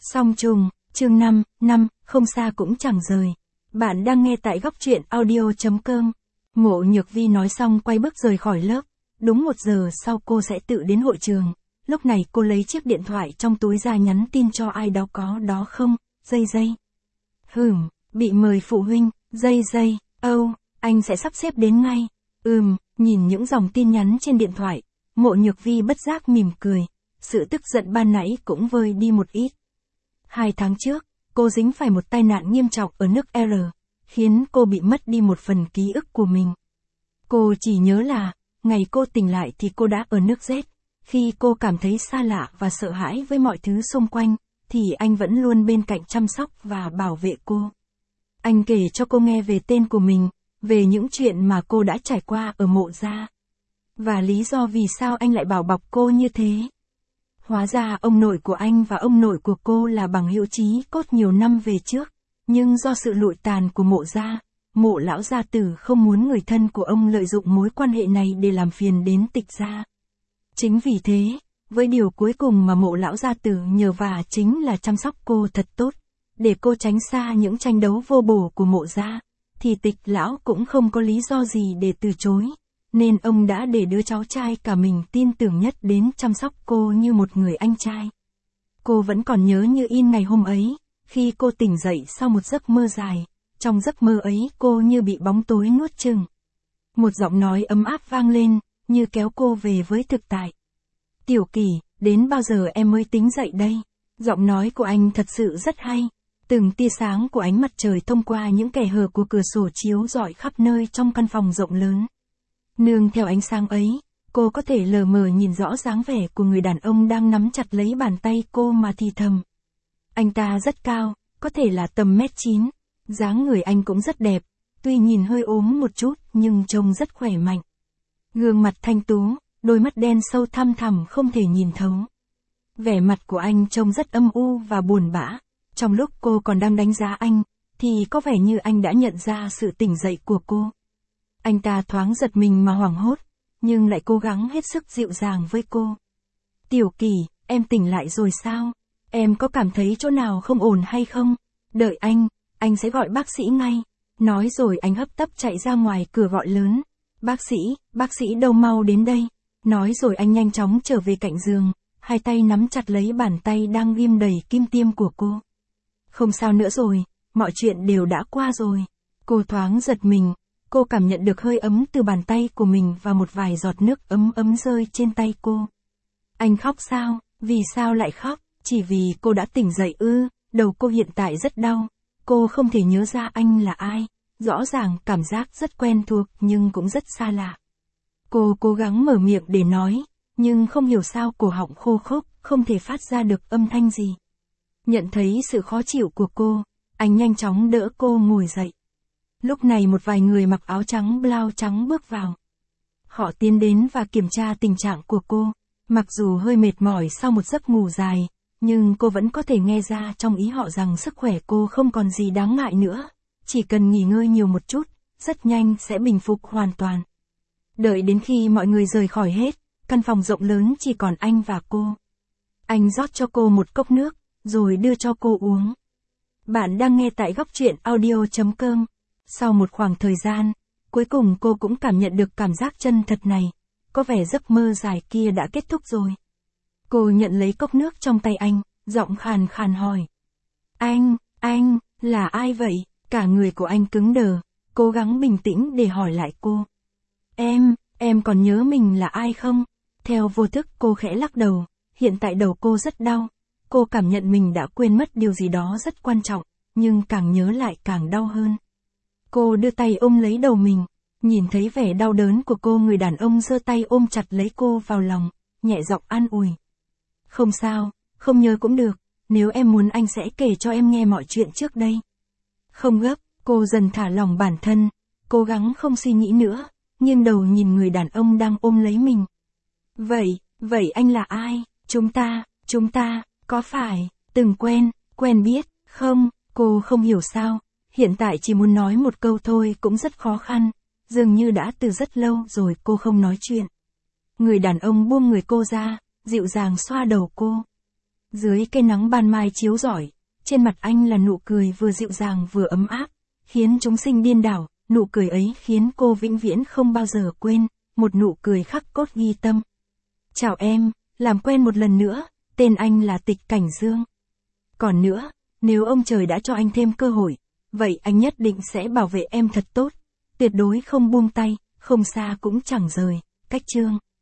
Song trùng, chương 5, không xa cũng chẳng rời. Bạn đang nghe tại góc truyện audio.com. Mộ Nhược Vi nói xong quay bước rời khỏi lớp. Đúng 1 giờ sau cô sẽ tự đến hội trường. Lúc này cô lấy chiếc điện thoại trong túi ra nhắn tin cho ai đó có đó không, dây. Bị mời phụ huynh, dây. Anh sẽ sắp xếp đến ngay. Nhìn những dòng tin nhắn trên điện thoại, Mộ Nhược Vi bất giác mỉm cười. Sự tức giận ban nãy cũng vơi đi một ít. 2 tháng trước, cô dính phải một tai nạn nghiêm trọng ở nước R, khiến cô bị mất đi một phần ký ức của mình. Cô chỉ nhớ là, ngày cô tỉnh lại thì cô đã ở nước Z. Khi cô cảm thấy xa lạ và sợ hãi với mọi thứ xung quanh, thì anh vẫn luôn bên cạnh chăm sóc và bảo vệ cô. Anh kể cho cô nghe về tên của mình, về những chuyện mà cô đã trải qua ở Mộ gia. Và lý do vì sao anh lại bảo bọc cô như thế. Hóa ra ông nội của anh và ông nội của cô là bằng hữu chí cốt nhiều năm về trước, nhưng do sự lụi tàn của Mộ gia, Mộ lão gia tử không muốn người thân của ông lợi dụng mối quan hệ này để làm phiền đến Tịch gia. Chính vì thế, với điều cuối cùng mà Mộ lão gia tử nhờ vả chính là chăm sóc cô thật tốt, để cô tránh xa những tranh đấu vô bổ của Mộ gia, thì Tịch lão cũng không có lý do gì để từ chối. Nên ông đã để đứa cháu trai cả mình tin tưởng nhất đến chăm sóc cô như một người anh trai. Cô vẫn còn nhớ như in ngày hôm ấy, khi cô tỉnh dậy sau một giấc mơ dài, trong giấc mơ ấy cô như bị bóng tối nuốt chửng. Một giọng nói ấm áp vang lên, như kéo cô về với thực tại. Tiểu Kỳ, đến bao giờ em mới tính dậy đây? Giọng nói của anh thật sự rất hay. Từng tia sáng của ánh mặt trời thông qua những kẽ hở của cửa sổ chiếu rọi khắp nơi trong căn phòng rộng lớn. Nương theo ánh sáng ấy, cô có thể lờ mờ nhìn rõ dáng vẻ của người đàn ông đang nắm chặt lấy bàn tay cô mà thì thầm. Anh ta rất cao, có thể là tầm 1m9, dáng người anh cũng rất đẹp, tuy nhìn hơi ốm một chút nhưng trông rất khỏe mạnh. Gương mặt thanh tú, đôi mắt đen sâu thăm thẳm không thể nhìn thấu. Vẻ mặt của anh trông rất âm u và buồn bã. Trong lúc cô còn đang đánh giá anh, thì có vẻ như anh đã nhận ra sự tỉnh dậy của cô. Anh ta thoáng giật mình mà hoảng hốt, nhưng lại cố gắng hết sức dịu dàng với cô. Tiểu Kỳ, em tỉnh lại rồi sao? Em có cảm thấy chỗ nào không ổn hay không? Đợi anh sẽ gọi bác sĩ ngay. Nói rồi anh hấp tấp chạy ra ngoài cửa gọi lớn. Bác sĩ đâu mau đến đây. Nói rồi anh nhanh chóng trở về cạnh giường, hai tay nắm chặt lấy bàn tay đang ghim đầy kim tiêm của cô. Không sao nữa rồi, mọi chuyện đều đã qua rồi. Cô thoáng giật mình. Cô cảm nhận được hơi ấm từ bàn tay của mình và một vài giọt nước ấm rơi trên tay cô. Anh khóc sao? Vì sao lại khóc? Chỉ vì cô đã tỉnh dậy ư? Đầu cô hiện tại rất đau. Cô không thể nhớ ra anh là ai. Rõ ràng cảm giác rất quen thuộc nhưng cũng rất xa lạ. Cô cố gắng mở miệng để nói, nhưng không hiểu sao cổ họng khô khốc, không thể phát ra được âm thanh gì. Nhận thấy sự khó chịu của cô, anh nhanh chóng đỡ cô ngồi dậy. Lúc này một vài người mặc áo trắng blau trắng bước vào. Họ tiến đến và kiểm tra tình trạng của cô. Mặc dù hơi mệt mỏi sau một giấc ngủ dài, nhưng cô vẫn có thể nghe ra trong ý họ rằng sức khỏe cô không còn gì đáng ngại nữa. Chỉ cần nghỉ ngơi nhiều một chút, rất nhanh sẽ bình phục hoàn toàn. Đợi đến khi mọi người rời khỏi hết, căn phòng rộng lớn chỉ còn anh và cô. Anh rót cho cô một cốc nước, rồi đưa cho cô uống. Bạn đang nghe tại góc truyện audio.com. Sau một khoảng thời gian, cuối cùng cô cũng cảm nhận được cảm giác chân thật này, có vẻ giấc mơ dài kia đã kết thúc rồi. Cô nhận lấy cốc nước trong tay anh, giọng khàn khàn hỏi. Anh, là ai vậy? Cả người của anh cứng đờ, cố gắng bình tĩnh để hỏi lại cô. Em còn nhớ mình là ai không? Theo vô thức cô khẽ lắc đầu, hiện tại đầu cô rất đau. Cô cảm nhận mình đã quên mất điều gì đó rất quan trọng, nhưng càng nhớ lại càng đau hơn. Cô đưa tay ôm lấy đầu mình, nhìn thấy vẻ đau đớn của cô, người đàn ông giơ tay ôm chặt lấy cô vào lòng, nhẹ giọng an ủi. Không sao, không nhớ cũng được, nếu em muốn anh sẽ kể cho em nghe mọi chuyện trước đây. Không gấp, cô dần thả lỏng bản thân, cố gắng không suy nghĩ nữa, nghiêng đầu nhìn người đàn ông đang ôm lấy mình. Vậy anh là ai? Chúng ta, có phải, từng quen biết, không? Cô không hiểu sao. Hiện tại chỉ muốn nói một câu thôi cũng rất khó khăn, dường như đã từ rất lâu rồi cô không nói chuyện. Người đàn ông buông người cô ra, dịu dàng xoa đầu cô. Dưới cây nắng ban mai chiếu rọi, trên mặt anh là nụ cười vừa dịu dàng vừa ấm áp, khiến chúng sinh điên đảo, nụ cười ấy khiến cô vĩnh viễn không bao giờ quên, một nụ cười khắc cốt ghi tâm. Chào em, làm quen một lần nữa, tên anh là Tịch Cảnh Dương. Còn nữa, nếu ông trời đã cho anh thêm cơ hội, vậy anh nhất định sẽ bảo vệ em thật tốt, tuyệt đối không buông tay, không xa cũng chẳng rời. Cách chương